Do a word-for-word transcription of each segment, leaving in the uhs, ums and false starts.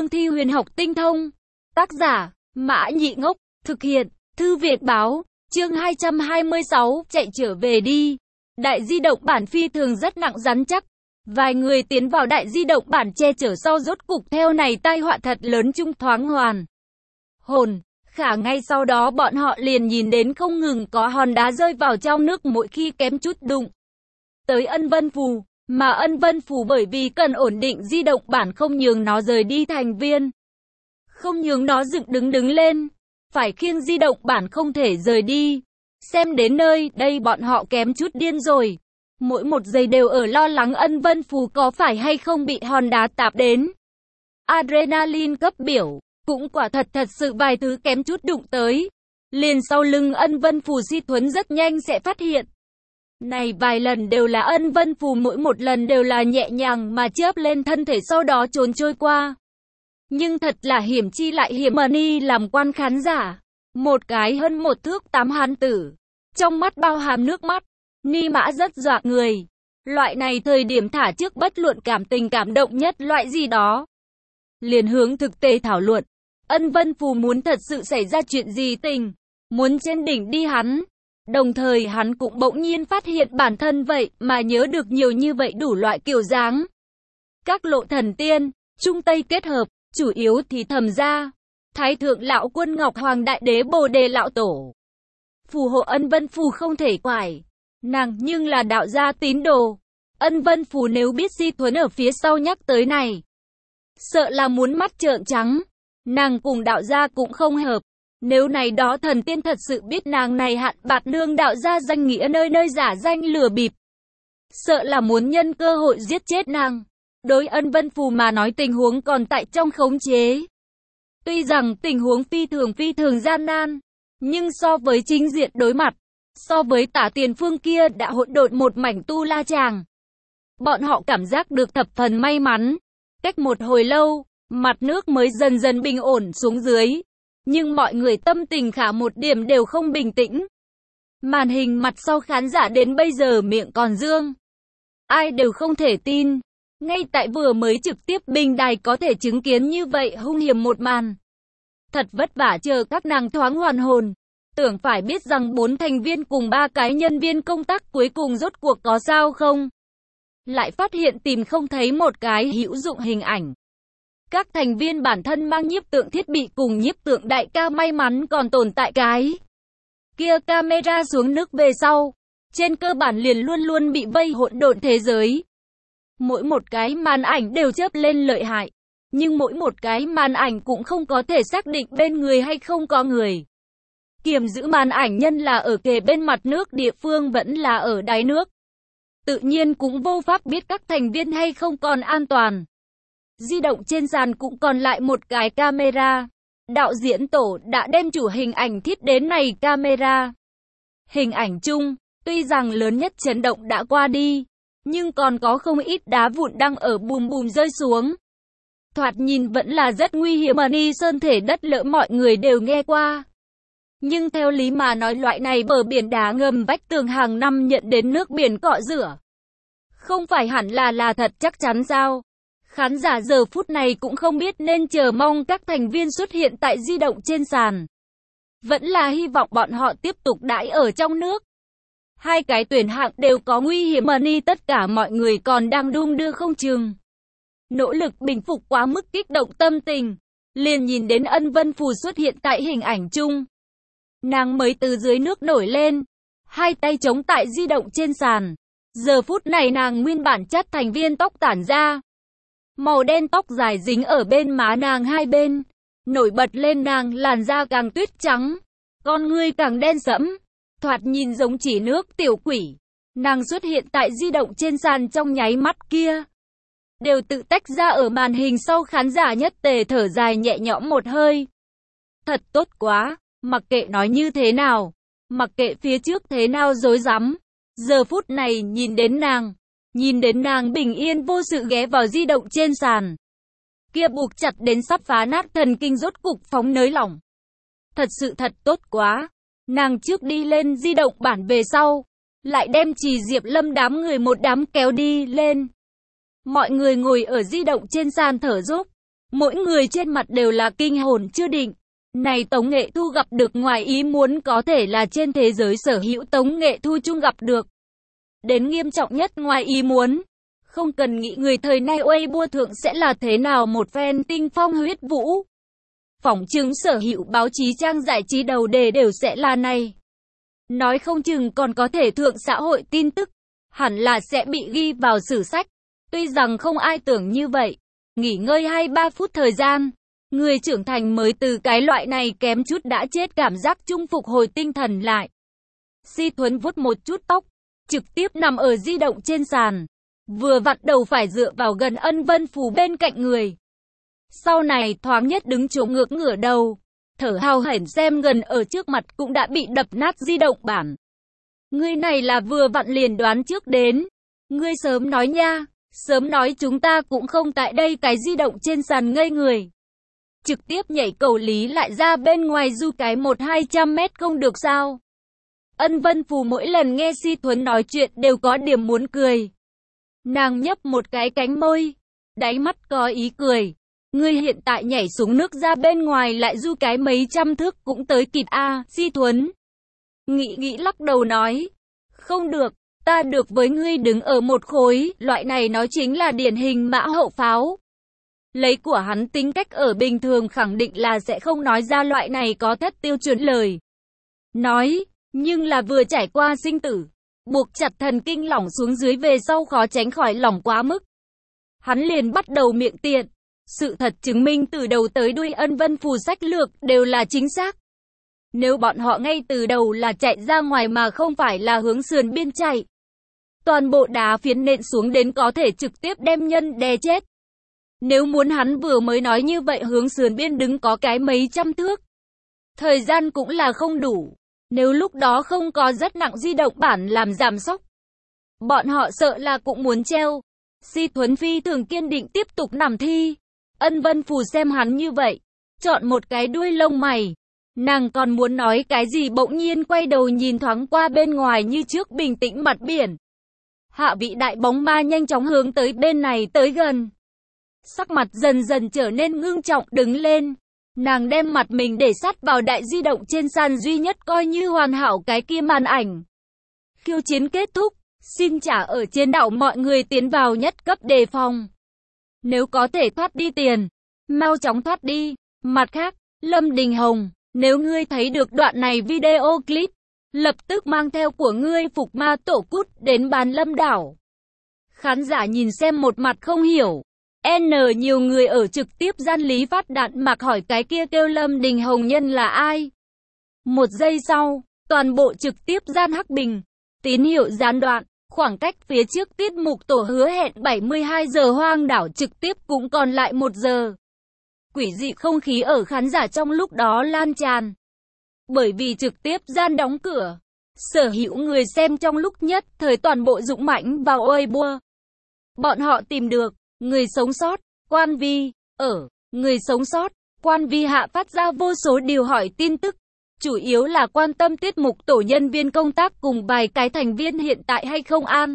cương thi huyền học tinh thông. Tác giả, Mã Nhị Ngốc, thực hiện, Thư Việt báo, chương hai trăm hai mươi sáu, chạy trở về đi. Đại di động bản phi thường rất nặng rắn chắc. Vài người tiến vào đại di động bản che chở sau rốt cục theo này tai họa thật lớn chung thoáng hoàn hồn. Khả ngay sau đó bọn họ liền nhìn đến không ngừng có hòn đá rơi vào trong nước mỗi khi kém chút đụng tới Ân Vân Phù, mà Ân Vân Phù bởi vì cần ổn định di động bản không nhường nó rời đi thành viên, không nhường nó dựng đứng đứng lên, phải khiêng di động bản không thể rời đi. Xem đến nơi đây bọn họ kém chút điên rồi, mỗi một giây đều ở lo lắng Ân Vân Phù có phải hay không bị hòn đá tạp đến. Adrenaline cấp biểu, cũng quả thật thật sự vài thứ kém chút đụng tới. Liền sau lưng Ân Vân Phù Si Thuấn rất nhanh sẽ phát hiện. Này vài lần đều là Ân Vân Phù, mỗi một lần đều là nhẹ nhàng mà chớp lên thân thể sau đó trốn trôi qua. Nhưng thật là hiểm chi lại hiểm mà Ni làm quan khán giả. Một cái hơn một thước tám hán tử. Trong mắt bao hàm nước mắt. Ni Mã rất dọa người. Loại này thời điểm thả trước bất luận cảm tình cảm động nhất loại gì đó. Liền hướng thực tế thảo luận. Ân Vân Phù muốn thật sự xảy ra chuyện gì tình. Muốn trên đỉnh đi hắn. Đồng thời hắn cũng bỗng nhiên phát hiện bản thân vậy mà nhớ được nhiều như vậy đủ loại kiểu dáng. Các lộ thần tiên, Trung Tây kết hợp, chủ yếu thì thầm ra. Thái thượng lão quân Ngọc Hoàng Đại Đế Bồ Đề Lão Tổ. Phù hộ Ân Vân Phù không thể quải. Nàng nhưng là đạo gia tín đồ. Ân Vân Phù nếu biết Si Thuấn ở phía sau nhắc tới này. Sợ là muốn mắt trợn trắng. Nàng cùng đạo gia cũng không hợp. Nếu này đó thần tiên thật sự biết nàng này hạn bạt nương đạo gia danh nghĩa nơi nơi giả danh lừa bịp. Sợ là muốn nhân cơ hội giết chết nàng. Đối Ân Vân Phù mà nói tình huống còn tại trong khống chế. Tuy rằng tình huống phi thường phi thường gian nan. Nhưng so với chính diện đối mặt. So với tả tiền phương kia đã hỗn độn một mảnh tu la chàng. Bọn họ cảm giác được thập phần may mắn. Cách một hồi lâu, mặt nước mới dần dần bình ổn xuống dưới. Nhưng mọi người tâm tình khả một điểm đều không bình tĩnh. Màn hình mặt sau khán giả đến bây giờ miệng còn dương. Ai đều không thể tin. Ngay tại vừa mới trực tiếp bình đài có thể chứng kiến như vậy hung hiểm một màn. Thật vất vả chờ các nàng thoáng hoàn hồn. Tưởng phải biết rằng bốn thành viên cùng ba cái nhân viên công tác cuối cùng rốt cuộc có sao không. Lại phát hiện tìm không thấy một cái hữu dụng hình ảnh. Các thành viên bản thân mang nhiếp tượng thiết bị cùng nhiếp tượng đại ca may mắn còn tồn tại cái kia camera xuống nước về sau. Trên cơ bản liền luôn luôn bị vây hỗn độn thế giới. Mỗi một cái màn ảnh đều chớp lên lợi hại. Nhưng mỗi một cái màn ảnh cũng không có thể xác định bên người hay không có người. Kiểm giữ màn ảnh nhân là ở kề bên mặt nước, địa phương vẫn là ở đáy nước. Tự nhiên cũng vô pháp biết các thành viên hay không còn an toàn. Di động trên sàn cũng còn lại một cái camera. Đạo diễn tổ đã đem chủ hình ảnh thiết đến này camera. Hình ảnh chung, tuy rằng lớn nhất chấn động đã qua đi, nhưng còn có không ít đá vụn đang ở bùm bùm rơi xuống. Thoạt nhìn vẫn là rất nguy hiểm mà Ni Sơn thể đất lỡ mọi người đều nghe qua. Nhưng theo lý mà nói loại này bờ biển đá ngầm vách tường hàng năm nhận đến nước biển cọ rửa. Không phải hẳn là là thật chắc chắn sao? Khán giả giờ phút này cũng không biết nên chờ mong các thành viên xuất hiện tại di động trên sàn. Vẫn là hy vọng bọn họ tiếp tục đãi ở trong nước. Hai cái tuyển hạng đều có nguy hiểm mà Ni tất cả mọi người còn đang đung đưa không chừng. Nỗ lực bình phục quá mức kích động tâm tình. Liền nhìn đến Ân Vân Phù xuất hiện tại hình ảnh chung. Nàng mới từ dưới nước nổi lên. Hai tay chống tại di động trên sàn. Giờ phút này nàng nguyên bản chất thành viên tóc tản ra. Màu đen tóc dài dính ở bên má nàng hai bên. Nổi bật lên nàng làn da càng tuyết trắng. Con ngươi càng đen sẫm. Thoạt nhìn giống chỉ nước tiểu quỷ. Nàng xuất hiện tại di động trên sàn trong nháy mắt kia. Đều tự tách ra ở màn hình sau khán giả nhất tề thở dài nhẹ nhõm một hơi. Thật tốt quá, mặc kệ nói như thế nào. Mặc kệ phía trước thế nào rối rắm. Giờ phút này nhìn đến nàng. Nhìn đến nàng bình yên vô sự ghé vào di động trên sàn. Kia buộc chặt đến sắp phá nát thần kinh rốt cục phóng nới lỏng. Thật sự thật tốt quá. Nàng trước đi lên di động bản về sau. Lại đem Trì Diệp Lâm đám người một đám kéo đi lên. Mọi người ngồi ở di động trên sàn thở dốc. Mỗi người trên mặt đều là kinh hồn chưa định. Này Tống Nghệ Thu gặp được ngoài ý muốn có thể là trên thế giới sở hữu Tống Nghệ Thu chung gặp được. Đến nghiêm trọng nhất ngoài ý muốn. Không cần nghĩ người thời nay Weibo thượng sẽ là thế nào một phen tinh phong huyết vũ. Phỏng chứng sở hữu báo chí trang giải trí đầu đề đều sẽ là này. Nói không chừng còn có thể thượng xã hội tin tức. Hẳn là sẽ bị ghi vào sử sách. Tuy rằng không ai tưởng như vậy. Nghỉ ngơi hai ba phút thời gian. Người trưởng thành mới từ cái loại này kém chút đã chết cảm giác chung phục hồi tinh thần lại. Si Thuấn vuốt một chút tóc. Trực tiếp nằm ở di động trên sàn. Vừa vặn đầu phải dựa vào gần Ân Vân Phù bên cạnh người. Sau này thoáng nhất đứng chỗ ngược ngửa đầu. Thở hào hển xem gần ở trước mặt cũng đã bị đập nát di động bản. Người này là vừa vặn liền đoán trước đến. Ngươi sớm nói nha. Sớm nói chúng ta cũng không tại đây cái di động trên sàn ngây người. Trực tiếp nhảy cầu lý lại ra bên ngoài du cái một hai trăm mét không được sao. Ân Vân Phù mỗi lần nghe Si Thuấn nói chuyện đều có điểm muốn cười. Nàng nhấp một cái cánh môi. Đáy mắt có ý cười. Ngươi hiện tại nhảy xuống nước ra bên ngoài lại du cái mấy trăm thước cũng tới kịp a à, Si Thuấn. Nghĩ nghĩ lắc đầu nói. Không được, ta được với ngươi đứng ở một khối, loại này nó chính là điển hình mã hậu pháo. Lấy của hắn tính cách ở bình thường khẳng định là sẽ không nói ra loại này có thất tiêu chuẩn lời. Nói, nhưng là vừa trải qua sinh tử, buộc chặt thần kinh lỏng xuống dưới về sau khó tránh khỏi lỏng quá mức. Hắn liền bắt đầu miệng tiện. Sự thật chứng minh từ đầu tới đuôi Ân Vân Phù sách lược đều là chính xác. Nếu bọn họ ngay từ đầu là chạy ra ngoài mà không phải là hướng sườn biên chạy, toàn bộ đá phiến nện xuống đến có thể trực tiếp đem nhân đè chết. Nếu muốn hắn vừa mới nói như vậy hướng sườn biên đứng có cái mấy trăm thước. Thời gian cũng là không đủ. Nếu lúc đó không có rất nặng di động bản làm giảm sốc, bọn họ sợ là cũng muốn treo. Si Thuấn Phi thường kiên định tiếp tục nằm thi. Ân Vân Phù xem hắn như vậy, chọn một cái đuôi lông mày. Nàng còn muốn nói cái gì bỗng nhiên quay đầu nhìn thoáng qua bên ngoài như trước bình tĩnh mặt biển. Hạ vị đại bóng ma nhanh chóng hướng tới bên này tới gần. Sắc mặt dần dần trở nên ngưng trọng đứng lên. Nàng đem mặt mình để sát vào đại di động trên sàn duy nhất coi như hoàn hảo cái kia màn ảnh. Khiêu chiến kết thúc, xin trả ở trên đảo mọi người tiến vào nhất cấp đề phòng. Nếu có thể thoát đi tiền, mau chóng thoát đi. Mặt khác, Lâm Đình Hồng, nếu ngươi thấy được đoạn này video clip, lập tức mang theo của ngươi phục ma tổ cút đến bàn Lâm đảo. Khán giả nhìn xem một mặt không hiểu. N nhiều người ở trực tiếp gian Lý Phát Đạn mặc hỏi cái kia kêu Lâm Đình Hồng nhân là ai. Một giây sau, toàn bộ trực tiếp gian hắc bình. Tín hiệu gián đoạn, khoảng cách phía trước tiết mục tổ hứa hẹn bảy mươi hai giờ hoang đảo trực tiếp cũng còn lại một giờ. Quỷ dị không khí ở khán giả trong lúc đó lan tràn. Bởi vì trực tiếp gian đóng cửa, sở hữu người xem trong lúc nhất thời toàn bộ dũng mãnh vào Weibo. Bọn họ tìm được người sống sót, Quan Vi, ở, người sống sót, Quan Vi hạ phát ra vô số điều hỏi tin tức. Chủ yếu là quan tâm tiết mục tổ nhân viên công tác cùng vài cái thành viên hiện tại hay không an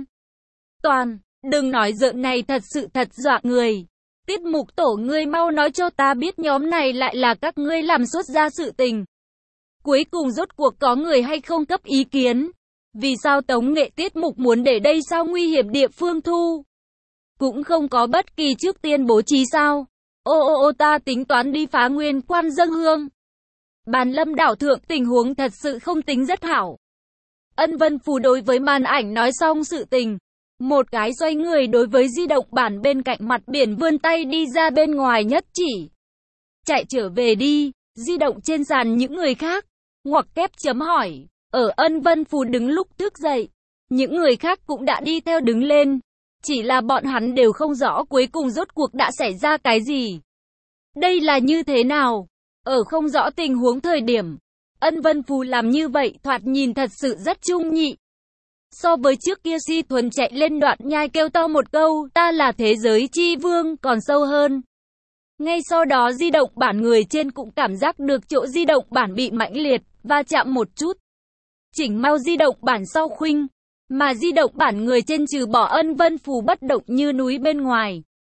toàn. Đừng nói giỡn này thật sự thật dọa người. Tiết mục tổ ngươi mau nói cho ta biết nhóm này lại là các ngươi làm sốt ra sự tình. Cuối cùng rốt cuộc có người hay không cấp ý kiến. Vì sao tống nghệ tiết mục muốn để đây sao nguy hiểm địa phương thu? Cũng không có bất kỳ trước tiên bố trí sao? Ô ô ô ta tính toán đi phá nguyên quan dâng hương. Bàn Lâm đảo thượng tình huống thật sự không tính rất hảo. Ân Vân Phù đối với màn ảnh nói xong sự tình. Một cái xoay người đối với di động bản bên cạnh mặt biển vươn tay đi ra bên ngoài nhất chỉ. Chạy trở về đi, di động trên sàn những người khác. Ngoặc kép chấm hỏi. Ở Ân Vân Phù đứng lúc thức dậy. Những người khác cũng đã đi theo đứng lên. Chỉ là bọn hắn đều không rõ cuối cùng rốt cuộc đã xảy ra cái gì. Đây là như thế nào? Ở không rõ tình huống thời điểm, Ân Vân Phù làm như vậy thoạt nhìn thật sự rất trung nhị. So với trước kia Si Thuần chạy lên đoạn nhai kêu to một câu, ta là thế giới chi vương còn sâu hơn. Ngay sau đó di động bản người trên cũng cảm giác được chỗ di động bản bị mãnh liệt, va chạm một chút. Chỉnh mau di động bản sau khuynh, mà di động bản người trên trừ bỏ Ân Vân Phù bất động như núi bên ngoài.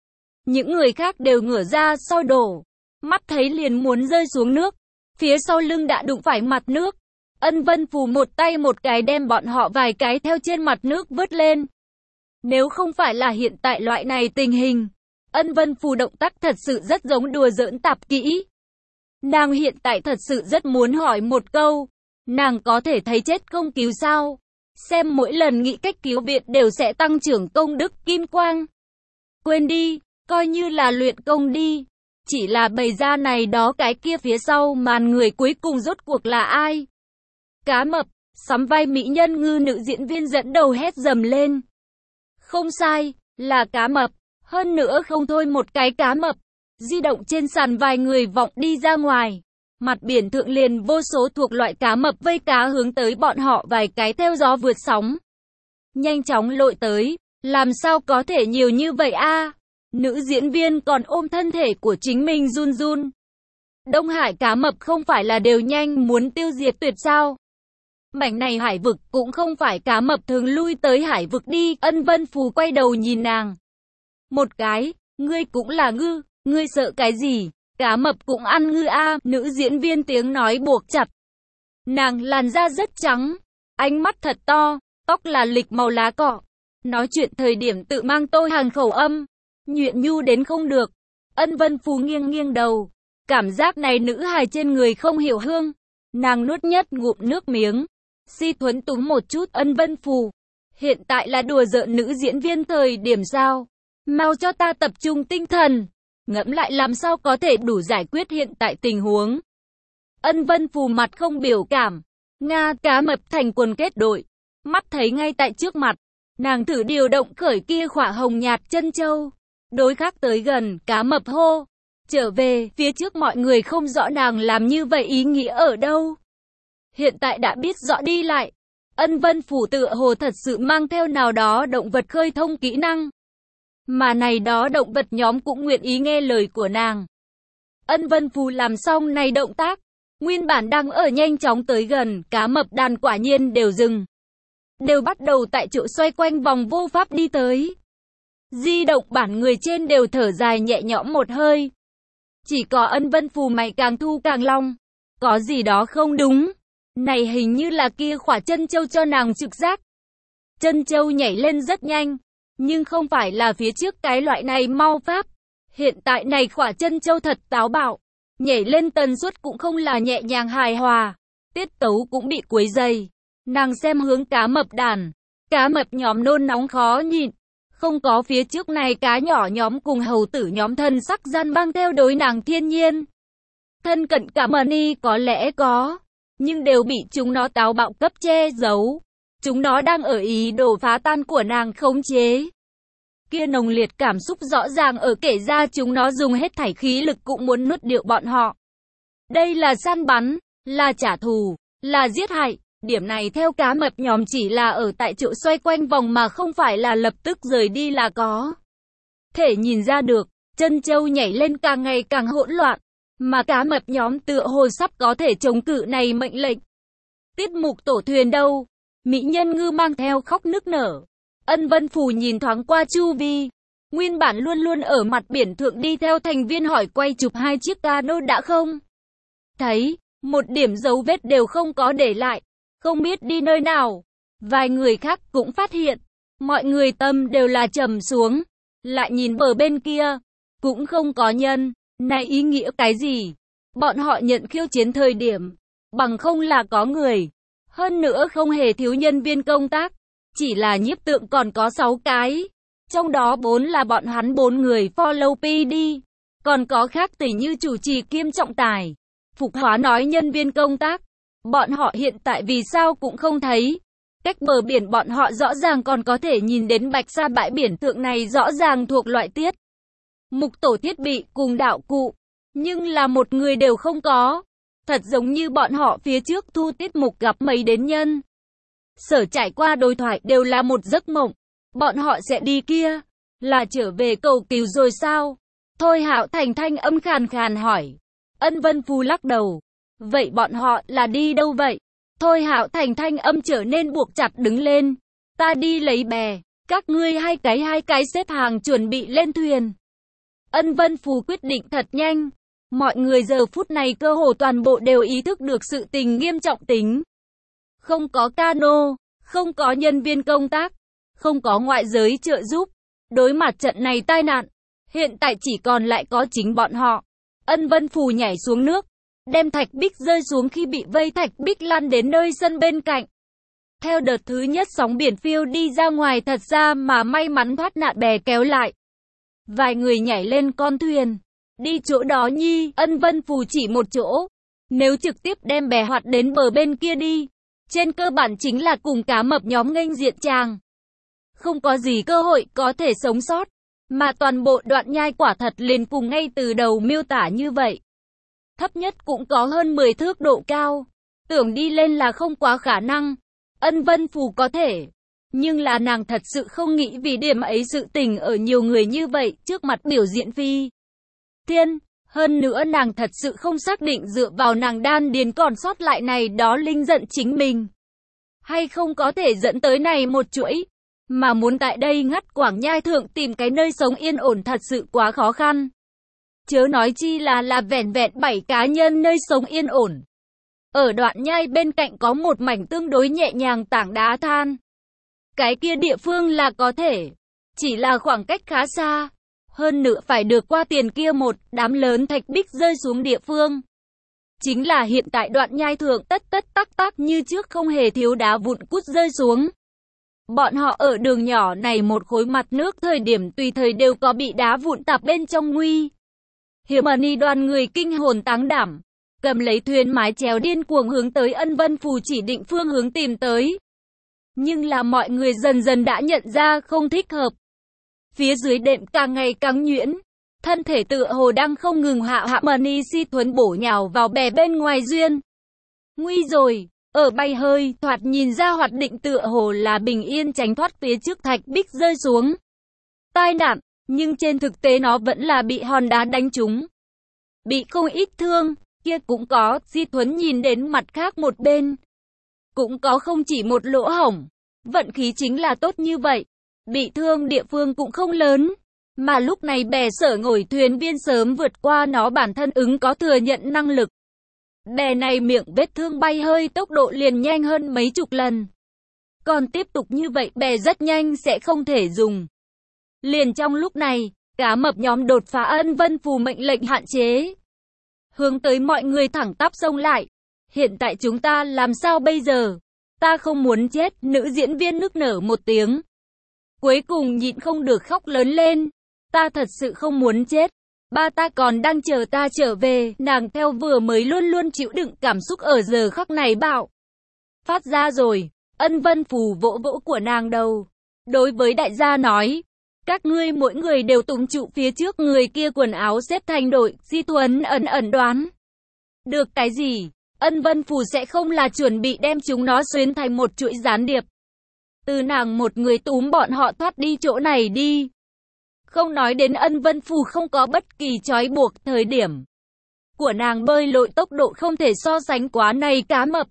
Những người khác đều ngửa ra sau đổ. Mắt thấy liền muốn rơi xuống nước. Phía sau lưng đã đụng phải mặt nước. Ân Vân Phù một tay một cái đem bọn họ vài cái theo trên mặt nước vớt lên. Nếu không phải là hiện tại loại này tình hình, Ân Vân Phù động tác thật sự rất giống đùa giỡn tạp kỹ. Nàng hiện tại thật sự rất muốn hỏi một câu, nàng có thể thấy chết không cứu sao? Xem mỗi lần nghĩ cách cứu viện đều sẽ tăng trưởng công đức kim quang. Quên đi, coi như là luyện công đi. Chỉ là bày ra này đó cái kia phía sau màn người cuối cùng rốt cuộc là ai? Cá Mập, sắm vai mỹ nhân ngư nữ diễn viên dẫn đầu hét dầm lên. Không sai, là Cá Mập. Hơn nữa không thôi một cái Cá Mập. Di động trên sàn vài người vọng đi ra ngoài. Mặt biển thượng liền vô số thuộc loại cá mập vây cá hướng tới bọn họ vài cái theo gió vượt sóng. Nhanh chóng lội tới, làm sao có thể nhiều như vậy a? Nữ diễn viên còn ôm thân thể của chính mình run run. Đông Hải cá mập không phải là đều nhanh muốn tiêu diệt tuyệt sao? Mảnh này hải vực cũng không phải cá mập thường lui tới hải vực đi. Ân Vân Phù quay đầu nhìn nàng. Một cái, ngươi cũng là ngư, ngươi sợ cái gì? Cá mập cũng ăn ngư a. Nữ diễn viên tiếng nói buộc chặt. Nàng làn da rất trắng, ánh mắt thật to, tóc là lịch màu lá cọ. Nói chuyện thời điểm tự mang tôi hàng khẩu âm, nhuyễn nhu đến không được. Ân Vân Phù nghiêng nghiêng đầu, cảm giác này nữ hài trên người không hiểu hương. Nàng nuốt nhất ngụm nước miếng, si thuấn túm một chút. Ân Vân Phù, hiện tại là đùa giỡn nữ diễn viên thời điểm sao? Mau cho ta tập trung tinh thần, ngẫm lại làm sao có thể đủ giải quyết hiện tại tình huống. Ân Vân Phù mặt không biểu cảm. Nga cá mập thành quần kết đội, mắt thấy ngay tại trước mặt. Nàng thử điều động khởi kia khỏa hồng nhạt chân châu. Đối khắc tới gần, cá mập hô. Trở về, phía trước mọi người không rõ nàng làm như vậy ý nghĩa ở đâu. Hiện tại đã biết rõ đi lại. Ân Vân Phù tựa hồ thật sự mang theo nào đó động vật khơi thông kỹ năng. Mà này đó động vật nhóm cũng nguyện ý nghe lời của nàng. Ân Vân Phù làm xong này động tác. Nguyên bản đang ở nhanh chóng tới gần, cá mập đàn quả nhiên đều dừng. Đều bắt đầu tại chỗ xoay quanh vòng vô pháp đi tới. Di động bản người trên đều thở dài nhẹ nhõm một hơi. Chỉ có Ân Vân Phù mày càng thu càng long. Có gì đó không đúng. Này hình như là kia khỏa chân châu cho nàng trực giác. Chân châu nhảy lên rất nhanh. Nhưng không phải là phía trước cái loại này mau pháp. Hiện tại này khỏa chân châu thật táo bạo. Nhảy lên tần suất cũng không là nhẹ nhàng hài hòa. Tiết tấu cũng bị quấy dày. Nàng xem hướng cá mập đàn. Cá mập nhóm nôn nóng khó nhịn. Không có phía trước này cá nhỏ nhóm cùng hầu tử nhóm thân sắc gian băng theo đối nàng thiên nhiên. Thân cận cả Mani có lẽ có. Nhưng đều bị chúng nó táo bạo cấp che giấu. Chúng nó đang ở ý đồ phá tan của nàng khống chế. Kia nồng liệt cảm xúc rõ ràng ở kể ra chúng nó dùng hết thảy khí lực cũng muốn nuốt điệu bọn họ. Đây là săn bắn, là trả thù, là giết hại. Điểm này theo cá mập nhóm chỉ là ở tại chỗ xoay quanh vòng mà không phải là lập tức rời đi là có. Thể nhìn ra được, chân châu nhảy lên càng ngày càng hỗn loạn. Mà cá mập nhóm tựa hồ sắp có thể chống cự này mệnh lệnh. Tiết mục tổ thuyền đâu? Mỹ nhân ngư mang theo khóc nức nở. Ân Vân Phù nhìn thoáng qua chu vi. Nguyên bản luôn luôn ở mặt biển thượng đi theo thành viên hỏi quay chụp hai chiếc cano đã không? Thấy, một điểm dấu vết đều không có để lại. Không biết đi nơi nào. Vài người khác cũng phát hiện. Mọi người tâm đều là trầm xuống. Lại nhìn bờ bên kia. Cũng không có nhân. Này ý nghĩa cái gì? Bọn họ nhận khiêu chiến thời điểm. Bằng không là có người. Hơn nữa không hề thiếu nhân viên công tác. Chỉ là nhiếp tượng còn có sáu cái. Trong đó bốn là bọn hắn bốn người follow pê đê. Còn có khác tỷ như chủ trì kiêm trọng tài. Phục hóa nói nhân viên công tác. Bọn họ hiện tại vì sao cũng không thấy. Cách bờ biển bọn họ rõ ràng còn có thể nhìn đến bạch sa bãi biển thượng này rõ ràng thuộc loại tiết mục tổ thiết bị cùng đạo cụ. Nhưng là một người đều không có. Thật giống như bọn họ phía trước thu tiết mục gặp mấy đến nhân. Sở trải qua đối thoại đều là một giấc mộng. Bọn họ sẽ đi kia. Là trở về cầu cứu rồi sao? Thôi Hạo Thành thanh âm khàn khàn hỏi. Ân Vân Phù lắc đầu. Vậy bọn họ là đi đâu vậy? Thôi Hạo Thành thanh âm trở nên buộc chặt đứng lên. Ta đi lấy bè. Các ngươi hai cái hai cái xếp hàng chuẩn bị lên thuyền. Ân Vân Phù quyết định thật nhanh. Mọi người giờ phút này cơ hồ toàn bộ đều ý thức được sự tình nghiêm trọng tính. Không có cano, không có nhân viên công tác, không có ngoại giới trợ giúp. Đối mặt trận này tai nạn, hiện tại chỉ còn lại có chính bọn họ. Ân Vân Phù nhảy xuống nước, đem thạch bích rơi xuống khi bị vây, thạch bích lăn đến nơi sân bên cạnh. Theo đợt thứ nhất sóng biển phiêu đi ra ngoài, thật ra mà may mắn thoát nạn bè kéo lại. Vài người nhảy lên con thuyền, đi chỗ đó nhi. Ân Vân Phù chỉ một chỗ. Nếu trực tiếp đem bè hoạt đến bờ bên kia đi, trên cơ bản chính là cùng cá mập nhóm nghênh diện chàng. Không có gì cơ hội có thể sống sót. Mà toàn bộ đoạn nhai quả thật liền cùng ngay từ đầu miêu tả như vậy. Thấp nhất cũng có hơn mười thước độ cao. Tưởng đi lên là không quá khả năng. Ân Vân Phù có thể. Nhưng là nàng thật sự không nghĩ vì điểm ấy sự tình ở nhiều người như vậy trước mặt biểu diễn phi thiên. Hơn nữa nàng thật sự không xác định dựa vào nàng đan điền còn sót lại này đó linh giận chính mình hay không có thể dẫn tới này một chuỗi. Mà muốn tại đây ngắt Quảng Nhai thượng tìm cái nơi sống yên ổn thật sự quá khó khăn. Chớ nói chi là là vẻn vẹn bảy cá nhân nơi sống yên ổn. Ở đoạn nhai bên cạnh có một mảnh tương đối nhẹ nhàng tảng đá than. Cái kia địa phương là có thể, chỉ là khoảng cách khá xa. Hơn nữa phải được qua tiền kia một đám lớn thạch bích rơi xuống địa phương. Chính là hiện tại đoạn nhai thượng tất tất tắc tắc như trước không hề thiếu đá vụn cút rơi xuống. Bọn họ ở đường nhỏ này một khối mặt nước thời điểm tùy thời đều có bị đá vụn tạp bên trong nguy. Hiểm đoàn người kinh hồn táng đảm, cầm lấy thuyền mái chèo điên cuồng hướng tới Ân Vân Phù chỉ định phương hướng tìm tới. Nhưng là mọi người dần dần đã nhận ra không thích hợp. Phía dưới đệm càng ngày càng nhuyễn, thân thể tựa hồ đang không ngừng hạ hạ Mani Si Thuấn bổ nhào vào bè bên ngoài duyên. Nguy rồi, ở bay hơi, thoạt nhìn ra hoạt định tựa hồ là bình yên tránh thoát phía trước thạch bích rơi xuống. Tai nạn, nhưng trên thực tế nó vẫn là bị hòn đá đánh trúng. Bị không ít thương, kia cũng có, Di Thuấn nhìn đến mặt khác một bên. Cũng có không chỉ một lỗ hổng, vận khí chính là tốt như vậy. Bị thương địa phương cũng không lớn, mà lúc này bè sở ngồi thuyền viên sớm vượt qua nó bản thân ứng có thừa nhận năng lực. Bè này miệng vết thương bay hơi tốc độ liền nhanh hơn mấy chục lần. Còn tiếp tục như vậy bè rất nhanh sẽ không thể dùng. Liền trong lúc này, cá mập nhóm đột phá Ân Vân Phù mệnh lệnh hạn chế. Hướng tới mọi người thẳng tắp xông lại. Hiện tại chúng ta làm sao bây giờ? Ta không muốn chết, nữ diễn viên nức nở một tiếng. Cuối cùng nhịn không được khóc lớn lên. Ta thật sự không muốn chết. Ba ta còn đang chờ ta trở về. Nàng theo vừa mới luôn luôn chịu đựng cảm xúc ở giờ khắc này bạo phát ra rồi. Ân Vân Phù vỗ vỗ của nàng đầu. Đối với đại gia nói. Các ngươi mỗi người đều tùng trụ phía trước người kia quần áo xếp thành đội. Di Thuấn ẩn ẩn đoán được cái gì? Ân Vân Phù sẽ không là chuẩn bị đem chúng nó xuyến thành một chuỗi gián điệp. Từ nàng một người túm bọn họ thoát đi chỗ này đi. Không nói đến Ân Vân Phù không có bất kỳ trói buộc, thời điểm của nàng bơi lội tốc độ không thể so sánh quá này cá mập.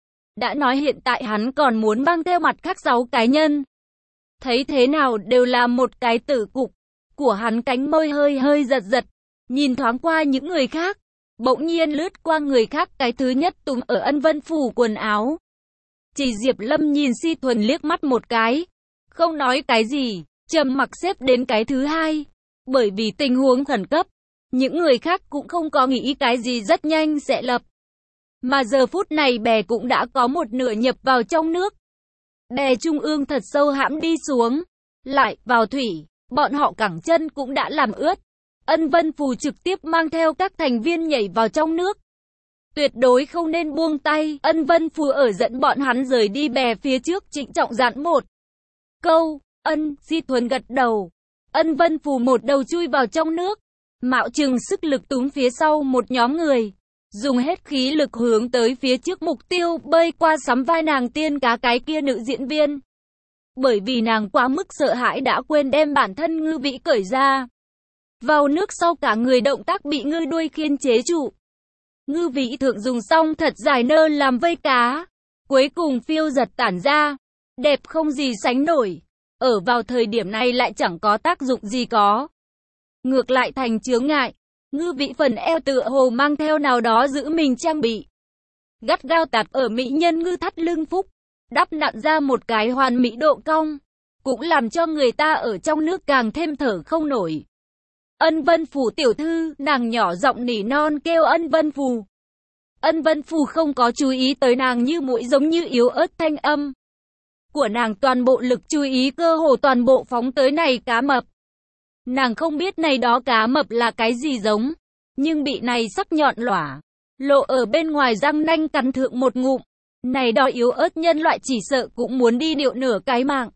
Đã nói hiện tại hắn còn muốn mang theo mặt khác sáu cá nhân. Thấy thế nào đều là một cái tử cục. Của hắn cánh môi hơi hơi giật giật. Nhìn thoáng qua những người khác. Bỗng nhiên lướt qua người khác, cái thứ nhất túm ở Ân Vân Phù quần áo. Chỉ Diệp Lâm nhìn Si Thuần liếc mắt một cái. Không nói cái gì, trầm mặc xếp đến cái thứ hai. Bởi vì tình huống khẩn cấp. Những người khác cũng không có nghĩ cái gì, rất nhanh sẽ lập. Mà giờ phút này bè cũng đã có một nửa nhập vào trong nước. Bè trung ương thật sâu hãm đi xuống. Lại vào thủy, bọn họ cẳng chân cũng đã làm ướt. Ân Vân Phù trực tiếp mang theo các thành viên nhảy vào trong nước. Tuyệt đối không nên buông tay. Ân Vân Phù ở dẫn bọn hắn rời đi bè phía trước trịnh trọng dặn một câu. Ân, Di Thuần gật đầu. Ân Vân Phù một đầu chui vào trong nước. Mạo chừng sức lực túm phía sau một nhóm người. Dùng hết khí lực hướng tới phía trước mục tiêu bơi qua sắm vai nàng tiên cá cái kia nữ diễn viên. Bởi vì nàng quá mức sợ hãi đã quên đem bản thân ngư vĩ cởi ra. Vào nước sau cả người động tác bị ngư đuôi khiên chế trụ. Ngư vĩ thượng dùng xong thật dài nơ làm vây cá. Cuối cùng phiêu giật tản ra. Đẹp không gì sánh nổi. Ở vào thời điểm này lại chẳng có tác dụng gì có. ngược lại thành chướng ngại. Ngư vị phần eo tựa hồ mang theo nào đó giữ mình trang bị. Gắt gao tạt ở mỹ nhân ngư thắt lưng phúc, đắp nặn ra một cái hoàn mỹ độ cong, cũng làm cho người ta ở trong nước càng thêm thở không nổi. Ân Vân Phù tiểu thư, nàng nhỏ giọng nỉ non kêu Ân Vân Phù. Ân Vân Phù không có chú ý tới nàng, như muỗi giống như yếu ớt thanh âm của nàng, toàn bộ lực chú ý cơ hồ toàn bộ phóng tới này cá mập. Nàng không biết này đó cá mập là cái gì giống, nhưng bị này sắc nhọn lỏa lộ ở bên ngoài răng nanh cắn thượng một ngụm. Này đó yếu ớt nhân loại chỉ sợ cũng muốn đi điệu nửa cái mạng.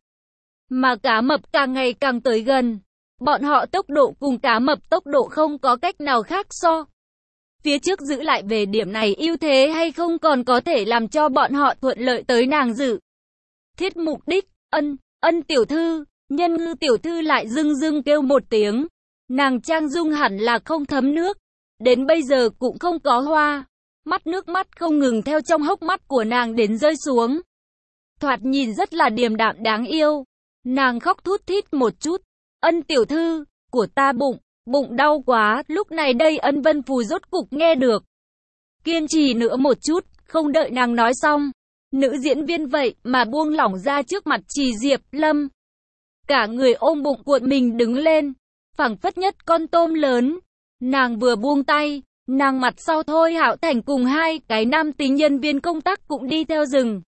Mà cá mập càng ngày càng tới gần, bọn họ tốc độ cùng cá mập tốc độ không có cách nào khác so. Phía trước giữ lại về điểm này ưu thế hay không còn có thể làm cho bọn họ thuận lợi tới nàng dự thiết mục đích. Ân, Ân tiểu thư, Nhân Ngư tiểu thư lại dưng dưng kêu một tiếng. Nàng trang dung hẳn là không thấm nước, đến bây giờ cũng không có hoa. Mắt nước mắt không ngừng theo trong hốc mắt của nàng đến rơi xuống. Thoạt nhìn rất là điềm đạm đáng yêu. Nàng khóc thút thít một chút. Ân tiểu thư, của ta bụng, bụng đau quá. Lúc này đây Ân Vân Phù rốt cục nghe được. Kiên trì nữa một chút, không đợi nàng nói xong. Nữ diễn viên vậy mà buông lỏng ra trước mặt Trì Diệp Lâm. Cả người ôm bụng cuộn mình đứng lên, phảng phất nhất con tôm lớn. Nàng vừa buông tay, nàng mặt sau Thôi Hạo Thành cùng hai cái nam tính nhân viên công tác cũng đi theo rừng.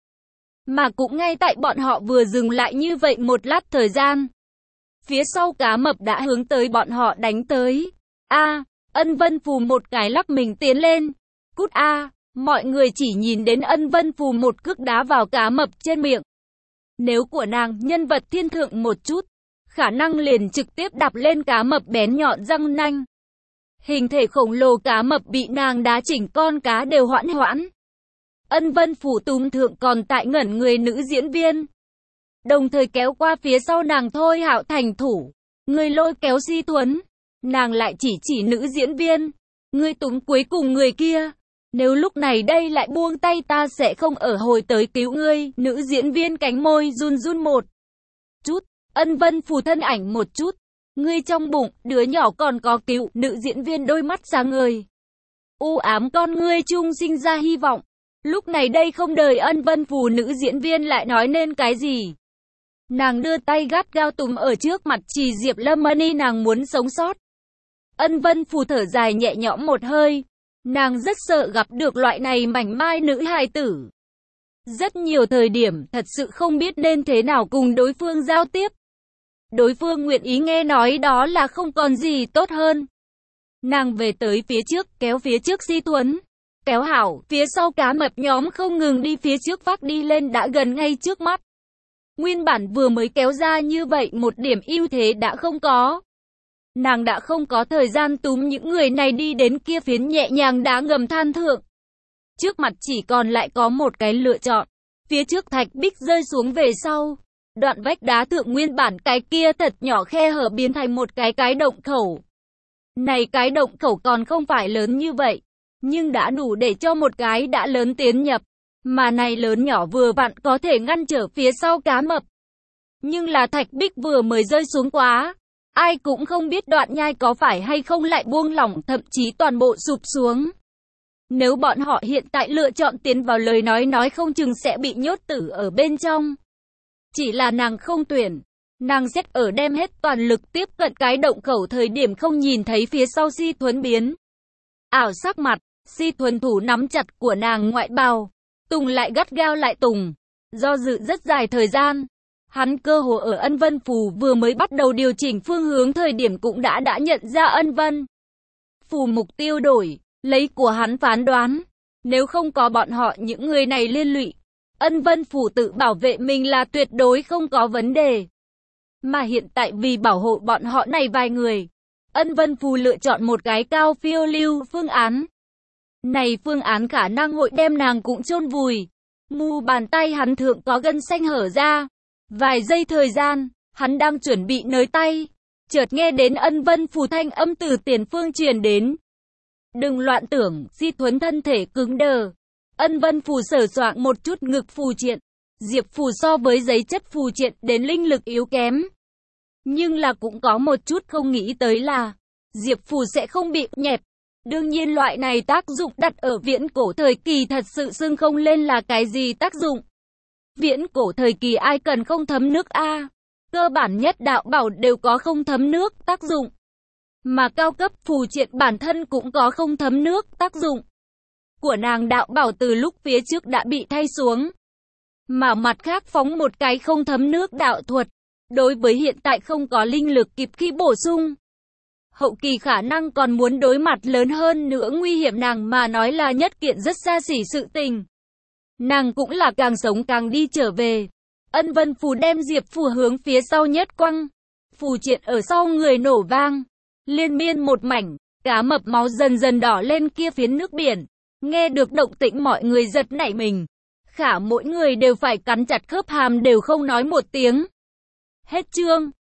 Mà cũng ngay tại bọn họ vừa dừng lại như vậy một lát thời gian, phía sau cá mập đã hướng tới bọn họ đánh tới. A, Ân Vân Phù một cái lắc mình tiến lên. Cút a, mọi người chỉ nhìn đến Ân Vân Phù một cước đá vào cá mập trên miệng. Nếu của nàng nhân vật thiên thượng một chút, khả năng liền trực tiếp đạp lên cá mập bén nhọn răng nanh. Hình thể khổng lồ cá mập bị nàng đá chỉnh con cá đều hoãn hoãn. Ân Vân Phù túm thượng còn tại ngẩn người nữ diễn viên, đồng thời kéo qua phía sau nàng Thôi Hạo Thành thủ. Người lôi kéo Si Tuấn, nàng lại chỉ chỉ nữ diễn viên. Ngươi túm cuối cùng người kia. Nếu lúc này đây lại buông tay ta sẽ không ở hồi tới cứu ngươi. Nữ diễn viên cánh môi run run một chút. Ân Vân Phù thân ảnh một chút. Ngươi trong bụng, đứa nhỏ còn có cứu. Nữ diễn viên đôi mắt sáng ngời, u ám con ngươi chung sinh ra hy vọng. Lúc này đây không đợi Ân Vân Phù nữ diễn viên lại nói nên cái gì, nàng đưa tay gắt gao túm ở trước mặt Trì Diệp Lâm Mani, nàng muốn sống sót. Ân Vân Phù thở dài nhẹ nhõm một hơi. Nàng rất sợ gặp được loại này mảnh mai nữ hài tử. Rất nhiều thời điểm thật sự không biết nên thế nào cùng đối phương giao tiếp. Đối phương nguyện ý nghe nói đó là không còn gì tốt hơn. Nàng về tới phía trước, kéo phía trước Si Tuấn. Kéo hảo, phía sau cá mập nhóm không ngừng đi phía trước phát đi lên đã gần ngay trước mắt. Nguyên bản vừa mới kéo ra như vậy một điểm ưu thế đã không có. Nàng đã không có thời gian túm những người này đi đến kia phiến nhẹ nhàng đá ngầm than thượng. Trước mặt chỉ còn lại có một cái lựa chọn. Phía trước thạch bích rơi xuống về sau. Đoạn vách đá thượng nguyên bản cái kia thật nhỏ khe hở biến thành một cái cái động khẩu. Này cái động khẩu còn không phải lớn như vậy, nhưng đã đủ để cho một cái đã lớn tiến nhập. Mà này lớn nhỏ vừa vặn có thể ngăn trở phía sau cá mập. Nhưng là thạch bích vừa mới rơi xuống quá. Ai cũng không biết đoạn nhai có phải hay không lại buông lỏng, thậm chí toàn bộ sụp xuống. Nếu bọn họ hiện tại lựa chọn tiến vào lời nói nói không chừng sẽ bị nhốt tử ở bên trong. Chỉ là nàng không tuyển. Nàng xét ở đem hết toàn lực tiếp cận cái động khẩu thời điểm không nhìn thấy phía sau Si Thuấn biến ảo sắc mặt. Si Thuần thủ nắm chặt của nàng ngoại bào, tùng lại gắt gao lại tùng. Do dự rất dài thời gian, hắn cơ hồ ở Ân Vân Phù vừa mới bắt đầu điều chỉnh phương hướng thời điểm cũng đã đã nhận ra Ân Vân Phù mục tiêu đổi, lấy của hắn phán đoán. Nếu không có bọn họ những người này liên lụy, Ân Vân Phù tự bảo vệ mình là tuyệt đối không có vấn đề. Mà hiện tại vì bảo hộ bọn họ này vài người, Ân Vân Phù lựa chọn một cái cao phiêu lưu phương án. Này phương án khả năng hội đem nàng cũng chôn vùi. Mu bàn tay hắn thượng có gân xanh hở ra. Vài giây thời gian, hắn đang chuẩn bị nới tay. Chợt nghe đến Ân Vân Phù thanh âm từ tiền phương truyền đến. Đừng loạn tưởng. Si Thuấn thân thể cứng đờ. Ân Vân Phù sờ soạng một chút ngực phù triện. Diệp phù so với giấy chất phù triện đến linh lực yếu kém. Nhưng là cũng có một chút không nghĩ tới là Diệp Phù sẽ không bị nhẹp. Đương nhiên loại này tác dụng đặt ở viễn cổ thời kỳ thật sự xưng không lên là cái gì tác dụng. Viễn cổ thời kỳ ai cần không thấm nước a? Cơ bản nhất đạo bảo đều có không thấm nước tác dụng. Mà cao cấp phù triện bản thân cũng có không thấm nước tác dụng. Của nàng đạo bảo từ lúc phía trước đã bị thay xuống. Mà mặt khác phóng một cái không thấm nước đạo thuật. Đối với hiện tại không có linh lực kịp khi bổ sung. Hậu kỳ khả năng còn muốn đối mặt lớn hơn nữa nguy hiểm nàng mà nói là nhất kiện rất xa xỉ sự tình. Nàng cũng là càng sống càng đi trở về. Ân Vân Phù đem Diệp Phù hướng phía sau nhất quăng. Phù triện ở sau người nổ vang. Liên miên một mảnh, cá mập máu dần dần đỏ lên kia phiến nước biển. Nghe được động tĩnh mọi người giật nảy mình. Khả mỗi người đều phải cắn chặt khớp hàm đều không nói một tiếng. Hết chương.